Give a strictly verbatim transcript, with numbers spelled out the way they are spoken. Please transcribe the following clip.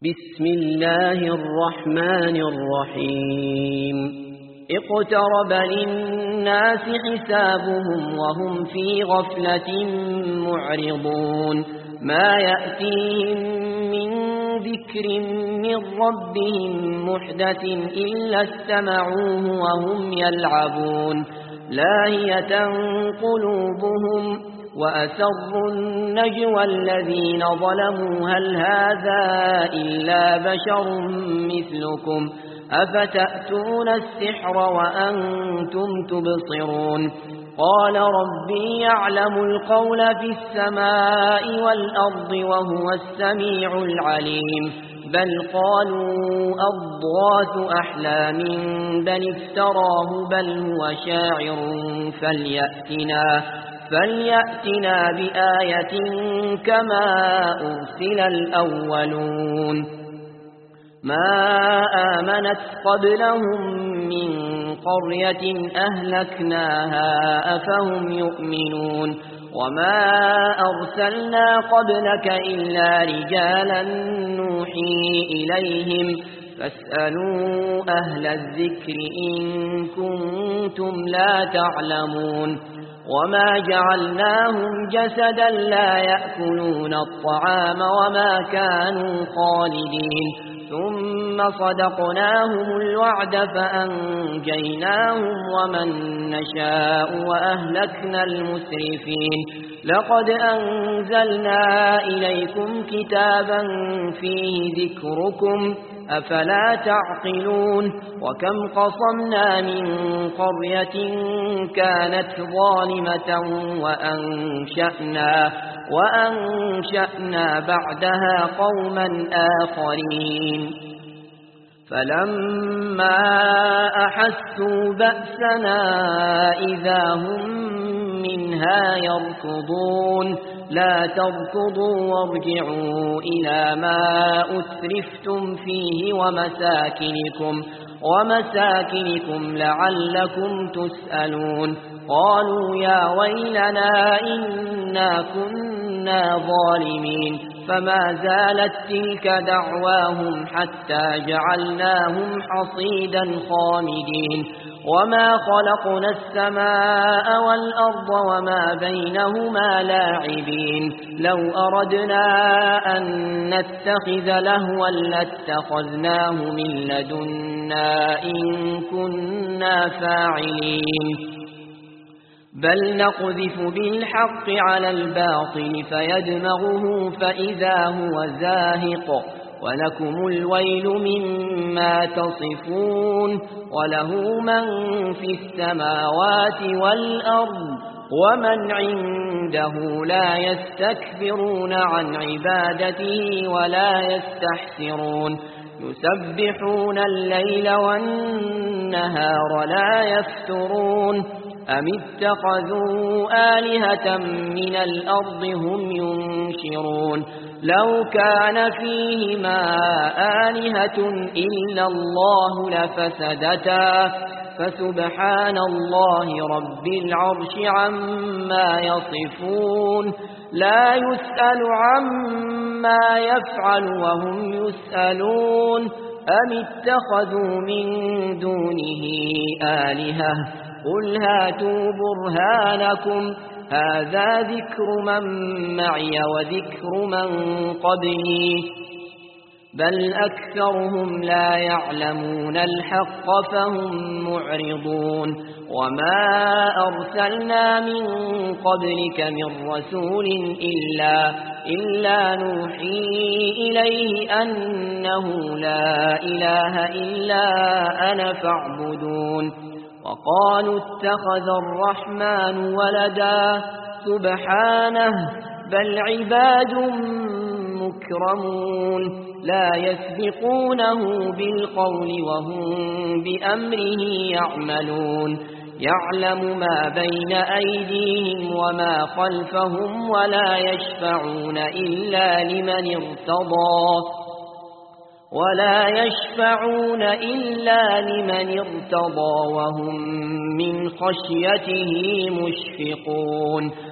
بسم الله الرحمن الرحيم اقترب للناس حسابهم وهم في غفلة معرضون ما يأتيهم من ذكر من ربهم محدث إلا استمعوه وهم يلعبون لاهية قلوبهم وأسروا النجوى الذين ظلموا هل هذا إلا بشر مثلكم أفتأتون السحر وأنتم تبصرون قال ربي يعلم القول في السماء والأرض وهو السميع العليم بل قالوا أضغاث أحلام بل افتراه بل هو شاعر فليأتنا فليأتنا بآية كما أرسل الأولون ما آمنت قبلهم من قرية أهلكناها أفهم يؤمنون وما أرسلنا قبلك إلا رجالا نوحي إليهم فاسألوا أهل الذكر إن كنتم لا تعلمون وما جعلناهم جسدا لا يأكلون الطعام وما كانوا خالدين ثم صدقناهم الوعد فأنجيناهم ومن نشاء وأهلكنا المسرفين لقد أنزلنا إليكم كتابا فيه ذكركم أفلا تعقلون وكم قصمنا من قرية كانت ظالمة وأنشأنا, وأنشأنا بعدها قوما آخرين فلما أحسوا بأسنا إذا هم منها يركضون لا تركضوا وارجعوا إلى ما أسرفتم فيه ومساكنكم, ومساكنكم لعلكم تسألون قالوا يا ويلنا إنا كنا ظالمين فما زالت تلك دعواهم حتى جعلناهم حصيدا خامدين وما خلقنا السماء والأرض وما بينهما لاعبين لو أردنا أن نتخذ لهوا لاتخذناه من لدنا إن كنا فاعلين بل نقذف بالحق على الباطل فيدمغه فإذا هو زاهق ولكم الويل مما تصفون وله من في السماوات والأرض ومن عنده لا يستكبرون عن عبادته ولا يستحسرون يسبحون الليل والنهار لا يفترون أم اتخذوا آلهة من الأرض هم ينشرون لو كان فيهما آلهة إلا الله لفسدتا فسبحان الله رب العرش عما يصفون لا يسأل عما يفعل وهم يسألون أم اتخذوا من دونه آلهة قل هاتوا برهانكم هذا ذكر من معي وذكر من قبلي بل أكثرهم لا يعلمون الحق فهم معرضون وما أرسلنا من قبلك من رسول إلا, إلا نوحي إليه أنه لا إله إلا أنا فاعبدون وقالوا اتخذ الرحمن ولدا سبحانه بل عباد مكرمون لا يسبقونه بالقول وهم بأمره يعملون يعلم ما بين أيديهم وما خلفهم ولا يشفعون إلا لمن ارتضى ولا يشفعون إلا لمن ارتضى وهم من خشيته مشفقون